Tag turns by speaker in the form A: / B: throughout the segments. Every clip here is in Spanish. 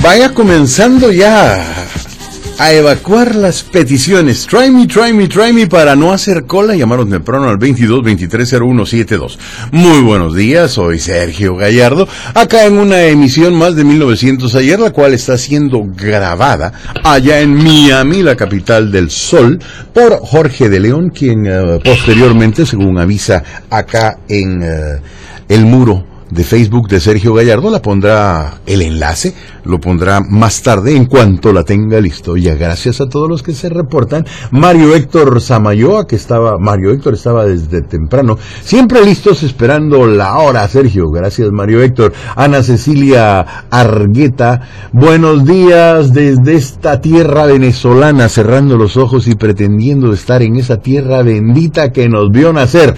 A: vaya comenzando ya a evacuar las peticiones. Try me para no hacer cola. Llamaron temprano al 22-23-0172. Muy buenos días, soy Sergio Gallardo, acá en una emisión más de 1900 ayer, la cual está siendo grabada allá en Miami, la capital del sol, por Jorge de León, quien posteriormente, según avisa acá en el muro de Facebook de Sergio Gallardo, la pondrá el enlace, lo pondrá más tarde en cuanto la tenga listo. Ya gracias a todos los que se reportan. Mario Héctor Samayoa, Mario Héctor estaba desde temprano, siempre listos esperando la hora, Sergio. Gracias, Mario Héctor. Ana Cecilia Argueta, buenos días desde esta tierra venezolana, cerrando los ojos y pretendiendo estar en esa tierra bendita que nos vio nacer.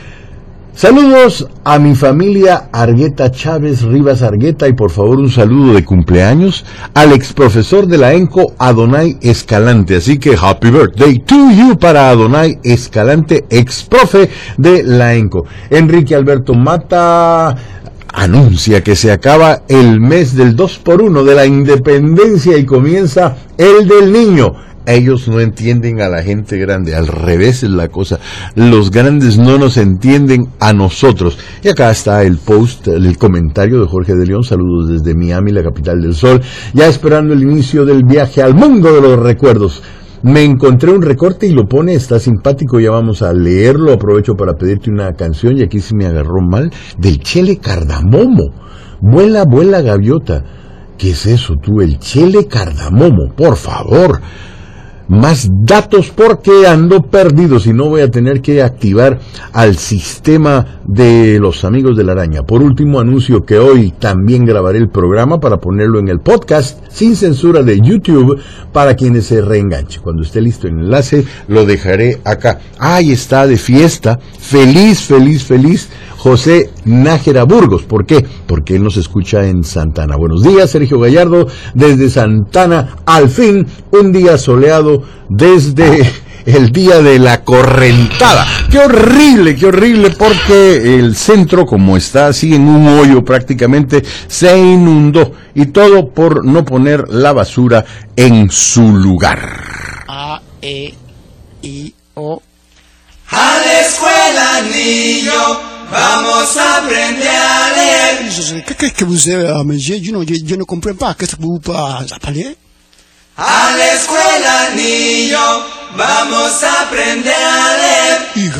A: Saludos a mi familia Argueta Chávez Rivas Argueta, y por favor un saludo de cumpleaños al ex profesor de la ENCO, Adonai Escalante. Así que happy birthday to you para Adonai Escalante, ex profe de la ENCO. Enrique Alberto Mata anuncia que se acaba el mes del 2x1 de la independencia y comienza el del niño. Ellos no entienden a la gente grande, al revés es la cosa. Los grandes no nos entienden a nosotros. Y acá está el post, el comentario de Jorge de León. Saludos desde Miami, la capital del sol, ya esperando el inicio del viaje al mundo de los recuerdos. Me encontré un recorte y lo pone, está simpático, ya vamos a leerlo. Aprovecho para pedirte una canción, y aquí se me agarró mal, del Chele Cardamomo. Vuela, vuela gaviota. ¿Qué es eso tú? El Chele Cardamomo, por favor. Más datos porque ando perdido, si no voy a tener que activar al sistema de los amigos de la araña. Por último, anuncio que hoy también grabaré el programa para ponerlo en el podcast sin censura de YouTube para quienes se reenganchen. Cuando esté listo el enlace, lo dejaré acá. Ahí está de fiesta, feliz José Nájera Burgos. ¿Por qué? Porque él nos escucha en Santana. Buenos días, Sergio Gallardo, desde Santana. Al fin, un día soleado desde el día de la correntada. Qué horrible, porque el centro, como está así en un hoyo prácticamente, se inundó. Y todo por no poner la basura en su lugar.
B: A, E, I, O.
C: A la escuela, niño. Vamos a aprender a leer.
B: Qu'est-ce que vous avez, je ne comprends pas. Qu'est-ce que vous parlez?
C: A la escuela, niño. Vamos a aprender a leer.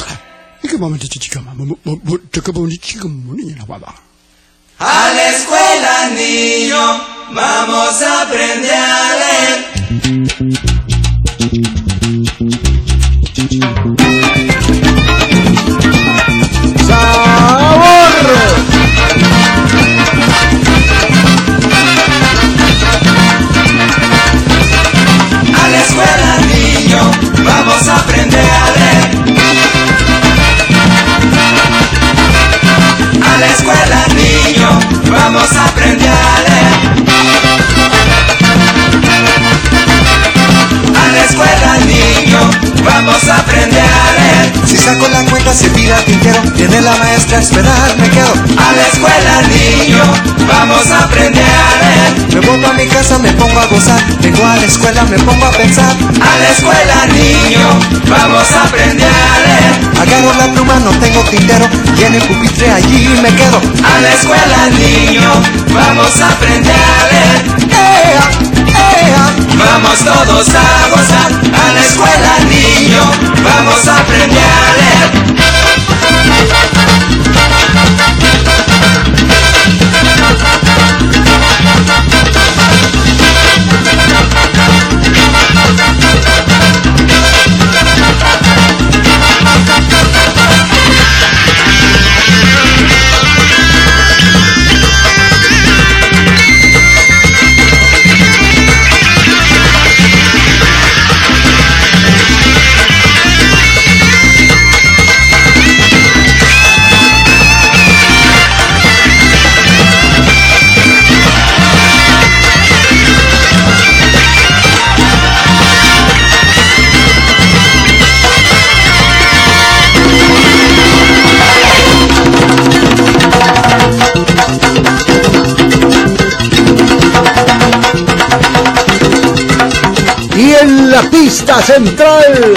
C: A la escuela, niño. Vamos a aprender a leer. Vamos a aprender a leer. A la escuela, niño, vamos a aprender a leer. A la escuela, niño, vamos a aprender a leer.
D: Si saco la cuenta se tira tintero, viene la maestra a esperar, me quedo.
C: A la escuela, niño, vamos a aprender a leer.
D: Me vuelvo a mi casa, me pongo a gozar, vengo a la escuela, me pongo a pensar.
C: A la escuela, niño, vamos a aprender a leer.
D: Agarro la pluma, no tengo tintero, viene el pupitre, allí me quedo.
C: A la escuela, niño, vamos a aprender a leer. Vamos todos a gozar. A la escuela, niño, vamos a aprender a leer.
A: Y en la pista central,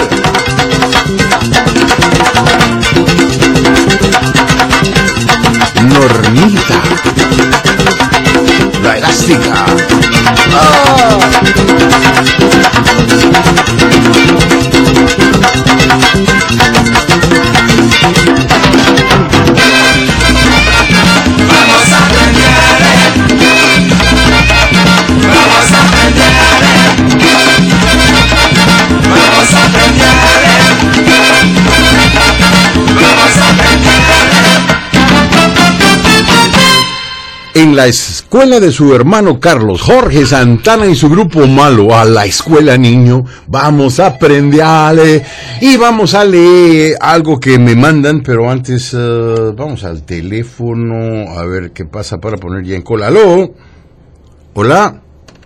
A: Normita, la elástica. ¡Ah!
C: Vamos a aprender, vamos a aprender, vamos a aprender, vamos a aprender.
A: En la escuela de su hermano Carlos, Jorge Santana y su grupo Malo, a la escuela niño, vamos a aprenderle y vamos a leer algo que me mandan, pero antes vamos al teléfono a ver qué pasa para poner ya en cola. ¿Aló? ¿Hola?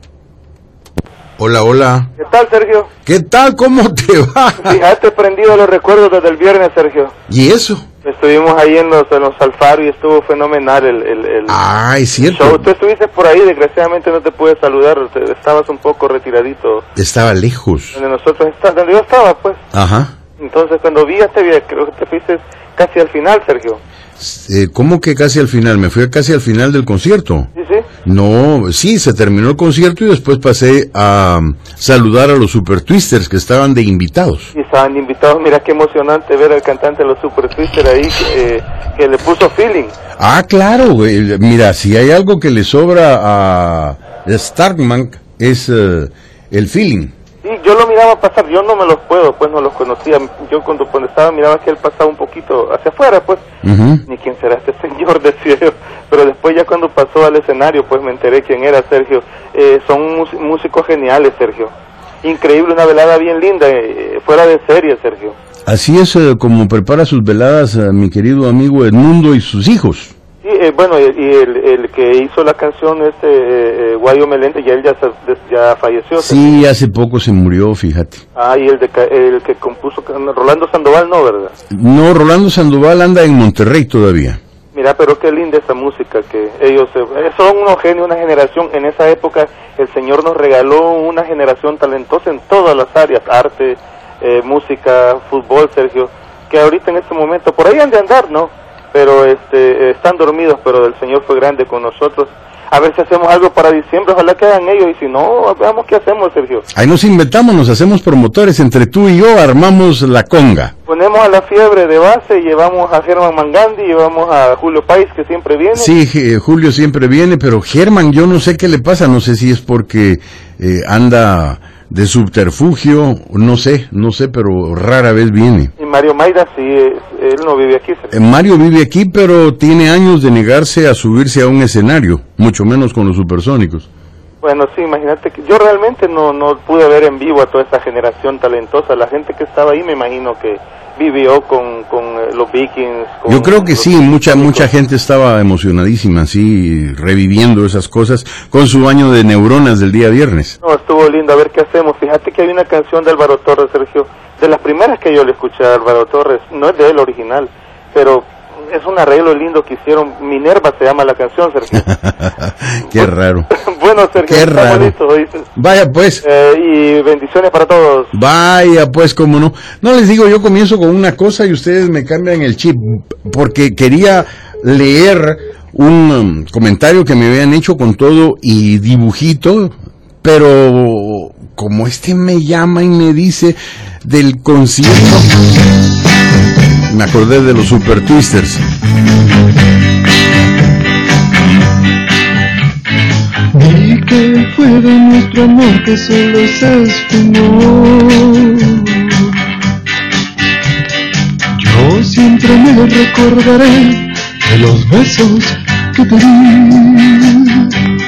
A: Hola, hola.
E: ¿Qué tal, Sergio?
A: ¿Qué tal? ¿Cómo te va?
E: Fíjate, prendido los recuerdos desde el viernes, Sergio.
A: ¿Y eso?
E: Estuvimos ahí en los Alfaro y estuvo fenomenal el
A: Es cierto.
E: show. Tú estuviste por ahí, desgraciadamente no te pude saludar, estabas un poco retiradito.
A: Estaba lejos.
E: Donde yo estaba, pues.
A: Ajá.
E: Entonces, cuando vi este video, creo que te fuiste casi al final, Sergio.
A: ¿Cómo que casi al final? Me fui casi al final del concierto.
E: ¿Sí, sí?
A: No, sí, se terminó el concierto y después pasé a saludar a los Super Twisters que estaban de invitados.
E: Y estaban invitados, mira qué emocionante ver al cantante de los Super Twister ahí, que le puso feeling.
A: Ah, claro, güey. Mira, si hay algo que le sobra a Starkman es el feeling.
E: Sí, yo lo miraba pasar, yo no me los puedo, pues no los conocía. Yo cuando estaba miraba que él pasaba un poquito hacia afuera, pues. Ni quién será este señor, decía yo. Pero después ya cuando pasó al escenario, pues me enteré quién era, Sergio. Son músicos geniales, Sergio. Increíble, una velada bien linda, fuera de serie, Sergio.
A: Así es como prepara sus veladas mi querido amigo Edmundo y sus hijos.
E: Sí, bueno, y el que hizo la canción, Guayo Melente, ya él ya falleció.
A: Sí, hace poco se murió, fíjate.
E: Ah, y el que compuso, Rolando Sandoval, ¿no, verdad?
A: No, Rolando Sandoval anda en Monterrey todavía.
E: Mira, pero qué linda esa música, que ellos son unos genios, una generación. En esa época el Señor nos regaló una generación talentosa en todas las áreas, arte, música, fútbol, Sergio, que ahorita en este momento, por ahí han de andar, ¿no? Pero están dormidos, pero el Señor fue grande con nosotros. A ver si hacemos algo para diciembre, ojalá que hagan ellos, y si no, veamos qué hacemos, Sergio.
A: Ahí nos inventamos, nos hacemos promotores, entre tú y yo armamos la conga.
E: Ponemos a La Fiebre de base, llevamos a Germán Mangandi, llevamos a Julio Páez, que siempre viene.
A: Sí, Julio siempre viene, pero Germán, yo no sé qué le pasa, no sé si es porque anda de subterfugio, no sé, pero rara vez viene.
E: Y Mario Mayra, sí, él no vive aquí.
A: Mario vive aquí, pero tiene años de negarse a subirse a un escenario, mucho menos con los Supersónicos.
E: Bueno, sí, imagínate que yo realmente no pude ver en vivo a toda esa generación talentosa. La gente que estaba ahí me imagino que vivió con los Vikings.
A: Yo creo que sí, mucha gente estaba emocionadísima, sí, reviviendo esas cosas con su baño de neuronas del día viernes.
E: No, estuvo lindo, a ver qué hacemos. Fíjate que hay una canción de Álvaro Torres, Sergio, de las primeras que yo le escuché a Álvaro Torres, no es de él original, pero es un arreglo lindo que hicieron. Minerva se llama la canción, Sergio.
A: Qué raro.
E: Bueno, Sergio,
A: qué
E: está
A: raro.
E: bonito, ¿oíste?
A: Vaya pues.
E: Y bendiciones para todos.
A: Vaya pues, cómo no. No les digo, yo comienzo con una cosa y ustedes me cambian el chip, porque quería leer un comentario que me habían hecho con todo y dibujito, pero como me llama y me dice del concierto, me acordé de los Super Twisters.
F: Y que fue de nuestro amor que solo se esfumó. Yo siempre me recordaré de los besos que te di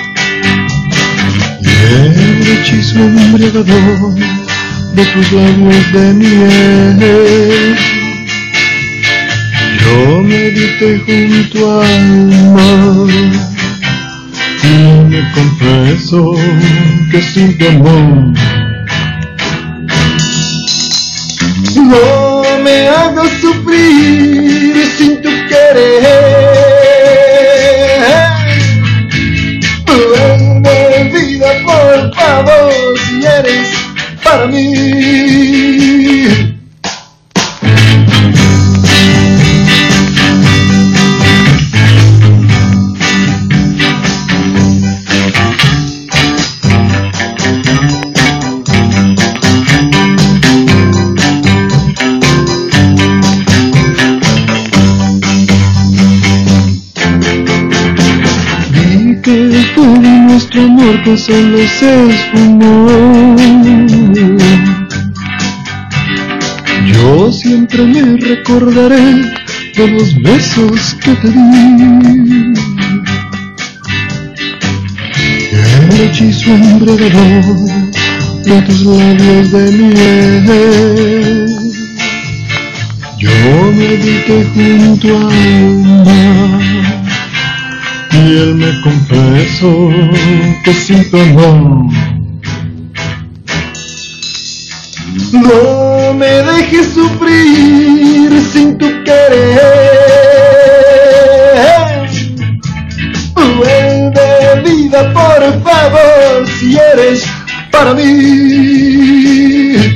F: y el hechizo embriagador de tus labios de miel. Yo medité junto al mar y me confieso que sin tu amor no me hagas sufrir sin tu querer. Vuelve vida por favor si eres para mí.
B: Que fue nuestro amor que solo se esfumó. Yo siempre me recordaré de los besos que te di, el hechizo embriagador de tus labios de miel. Yo me dediqué junto al mar y él me confesó que sin tu amor no me dejes sufrir sin tu querer. Vuelve vida por favor si eres para mí.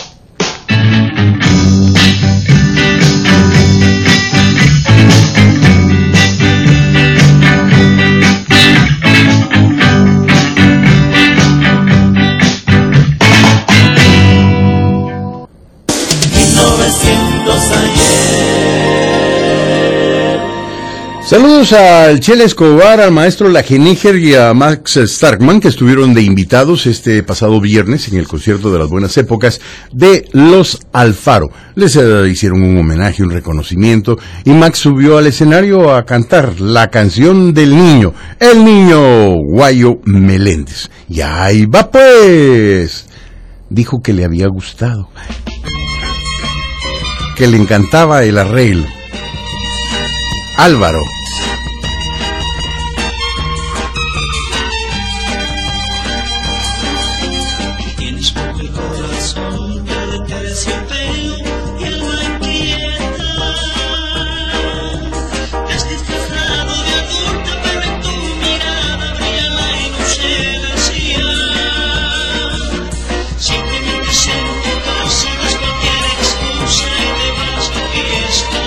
A: Saludos al Chele Escobar, al maestro Lageníger y a Max Starkman, que estuvieron de invitados este pasado viernes en el concierto de las buenas épocas de Los Alfaro. Les hicieron un homenaje, un reconocimiento, y Max subió al escenario a cantar la canción del niño, el niño Guayo Meléndez. Y ahí va pues. Dijo que le había gustado, que le encantaba el arreglo. Álvaro.
C: Tienes poco el corazón, pero te deseo y alma inquieta. Te has disfrazado de adulta, pero en tu mirada brilla la inocencia. Simplemente siento consigues cualquier excusa y te vas de fiesta.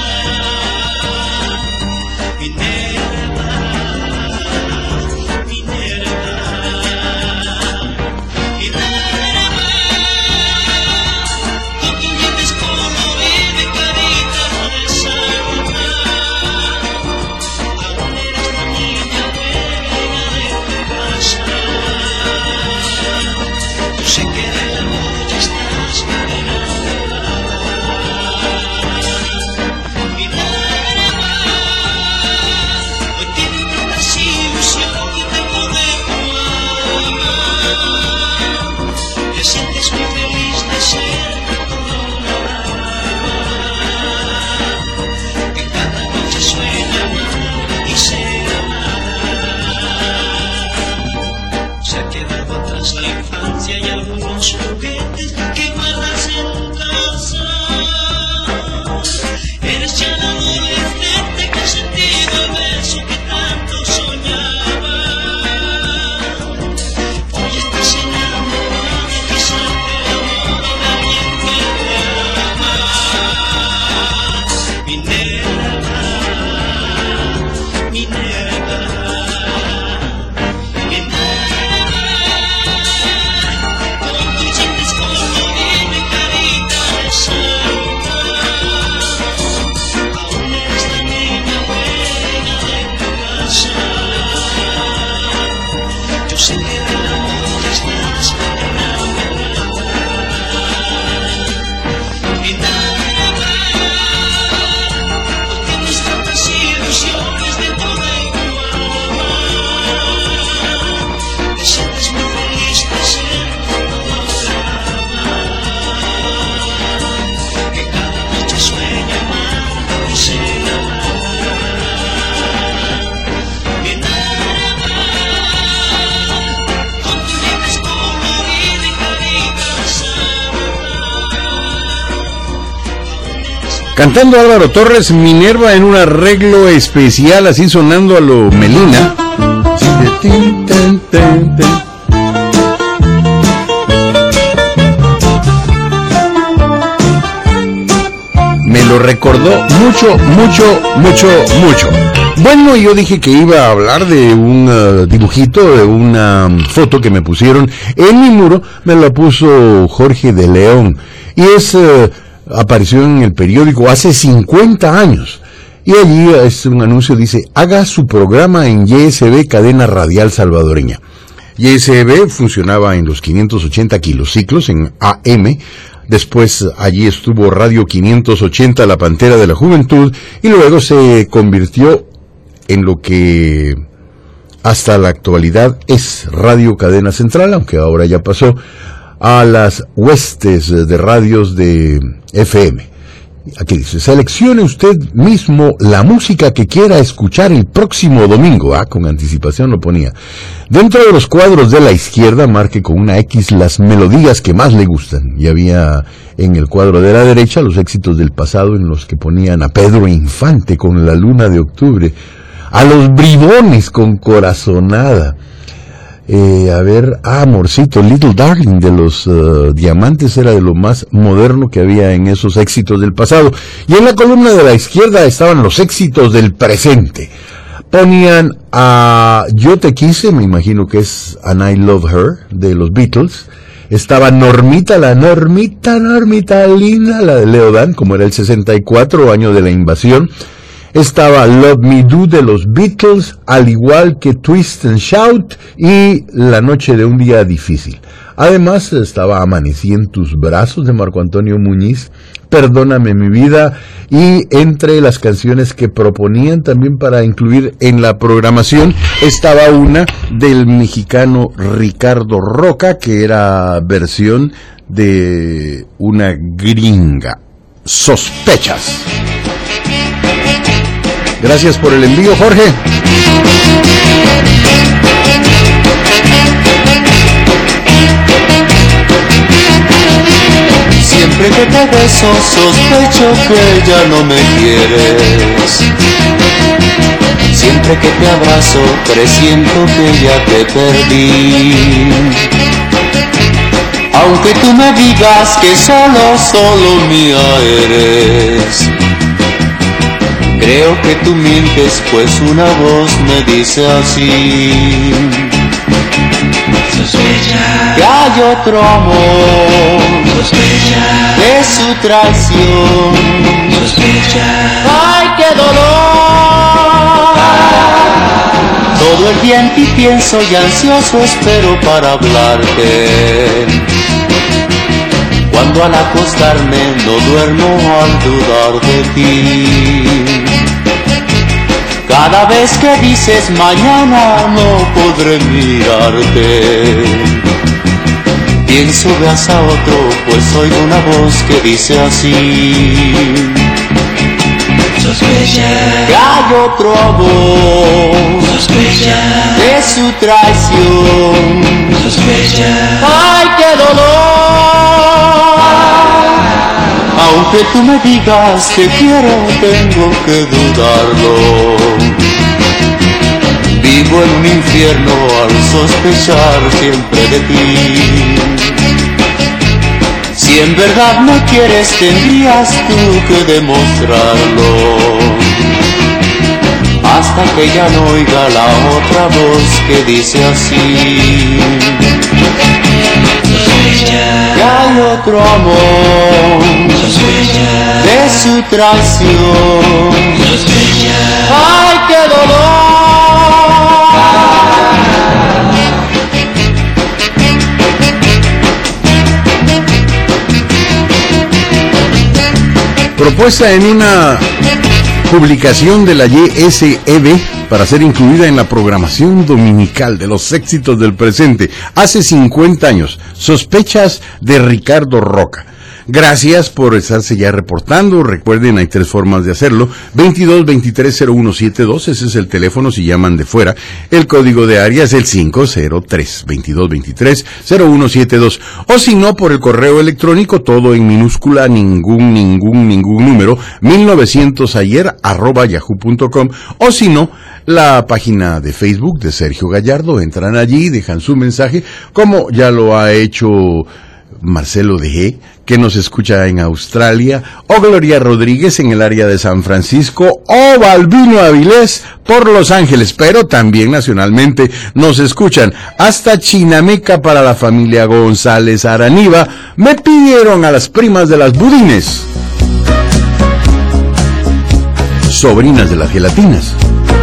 A: Cantando Álvaro Torres, Minerva en un arreglo especial, así sonando a lo Melina. recordó mucho. Bueno, yo dije que iba a hablar de un dibujito, de una foto que me pusieron en mi muro. Me la puso Jorge de León y apareció en el periódico hace 50 años. Y allí es un anuncio, dice: haga su programa en YSB, cadena radial salvadoreña. YSB funcionaba en los 580 kilociclos en AM. Después allí estuvo Radio 580, La Pantera de la Juventud, y luego se convirtió en lo que hasta la actualidad es Radio Cadena Central, aunque ahora ya pasó a las huestes de radios de FM. Aquí dice: seleccione usted mismo la música que quiera escuchar el próximo domingo. Con anticipación lo ponía. Dentro de los cuadros de la izquierda, marque con una X las melodías que más le gustan. Y había en el cuadro de la derecha los éxitos del pasado, en los que ponían a Pedro Infante con La Luna de Octubre, a los Bribones con Corazonada. Amorcito, Little Darling de los Diamantes era de lo más moderno que había en esos éxitos del pasado. Y en la columna de la izquierda estaban los éxitos del presente. Ponían a Yo Te Quise, me imagino que es And I Love Her, de los Beatles. Estaba Normita, la Normita linda, la de Leo Dan, como era el 64, año de la invasión. Estaba Love Me Do de los Beatles, al igual que Twist and Shout y La Noche de un Día Difícil. Además estaba Amanecí en tus brazos de Marco Antonio Muñiz, Perdóname mi vida, y entre las canciones que proponían también para incluir en la programación estaba una del mexicano Ricardo Roca, que era versión de una gringa, Sospechas. Gracias por el envío, Jorge.
G: Siempre que te beso sospecho que ya no me quieres. Siempre que te abrazo presiento que ya te perdí. Aunque tú me digas que solo mía eres, creo que tú mientes, pues una voz me dice así: sospecha que hay otro amor, sospecha de su traición, sospecha. ¡Ay, qué dolor! Todo el día en ti pienso y ansioso espero para hablarte. Cuando al acostarme no duermo al dudar de ti. Cada vez que dices mañana no podré mirarte, pienso veas a otro, pues oigo una voz que dice así: sospecha que hay otro amor, sospecha de su traición, sospecha. ¡Ay, qué dolor! Aunque tú me digas que quiero, tengo que dudarlo. Vivo en un infierno al sospechar siempre de ti. Si en verdad me quieres, tendrías tú que demostrarlo, hasta que ya no oiga la otra voz que dice así: sospecha que hay otro amor, sospecha de su traición, sospecha. ¡Ay, qué dolor!
A: Propuesta en una publicación de la YSEB para ser incluida en la programación dominical de los éxitos del presente. Hace 50 años, Sospechas de Ricardo Roca. Gracias por estarse ya reportando. Recuerden, hay 3 formas de hacerlo. 22230172, ese es el teléfono si llaman de fuera. El código de área es el 503, 22230172. O si no, por el correo electrónico, todo en minúscula, ningún número, 1900ayer@yahoo.com. O si no, la página de Facebook de Sergio Gallardo. Entran allí, dejan su mensaje, como ya lo ha hecho Marcelo de que nos escucha en Australia, o Gloria Rodríguez en el área de San Francisco, o Balbino Avilés por Los Ángeles, pero también nacionalmente nos escuchan hasta Chinameca para la familia González Araniva. Me pidieron a las primas de las budines, sobrinas de las gelatinas.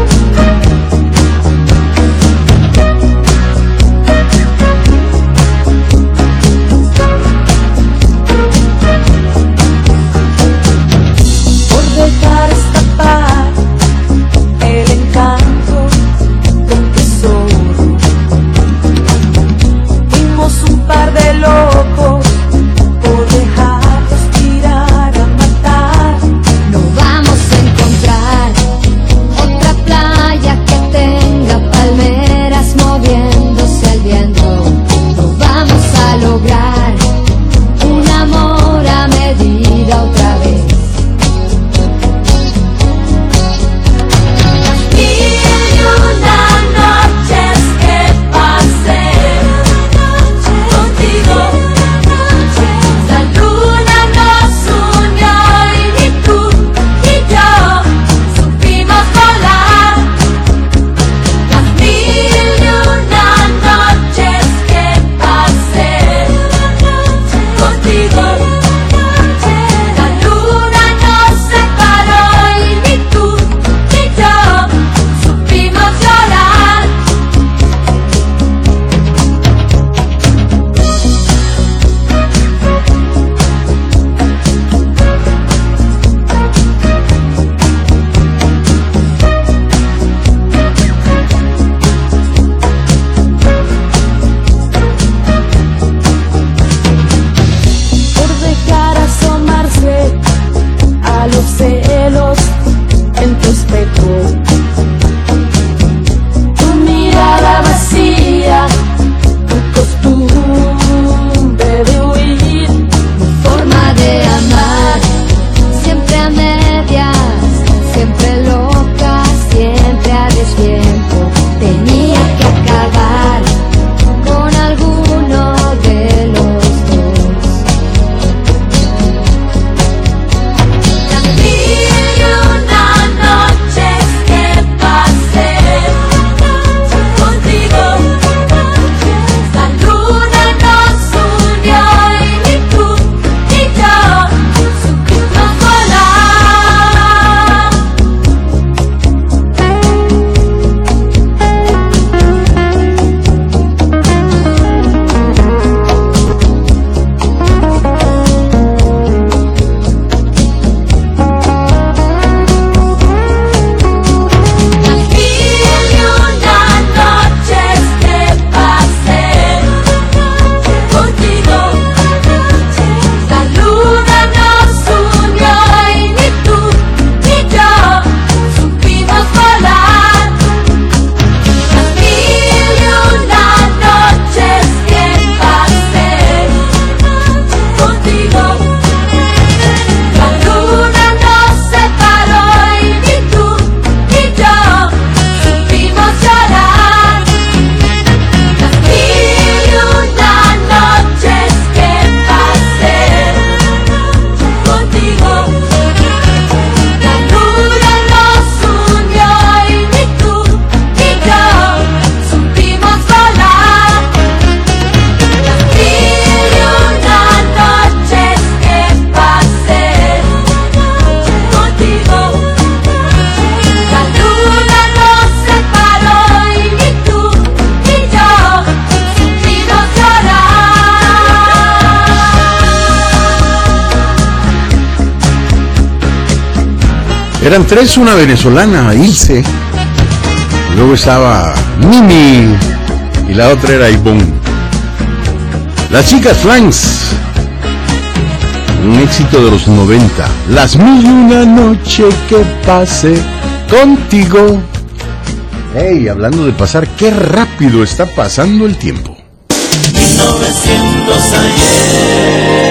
A: Eran tres, una venezolana, Ilse, luego estaba Mimi y la otra era Ivonne. Las chicas Flanks, un éxito de los 90. Las 1001 noche que pase contigo. Hey, hablando de pasar, qué rápido está pasando el tiempo.
C: 1900 ayer.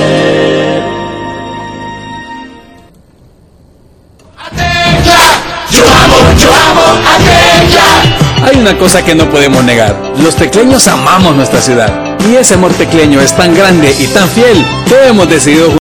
C: Yo amo Atencia.
H: Hay una cosa que no podemos negar: los tecleños amamos nuestra ciudad. Y ese amor tecleño es tan grande y tan fiel que hemos decidido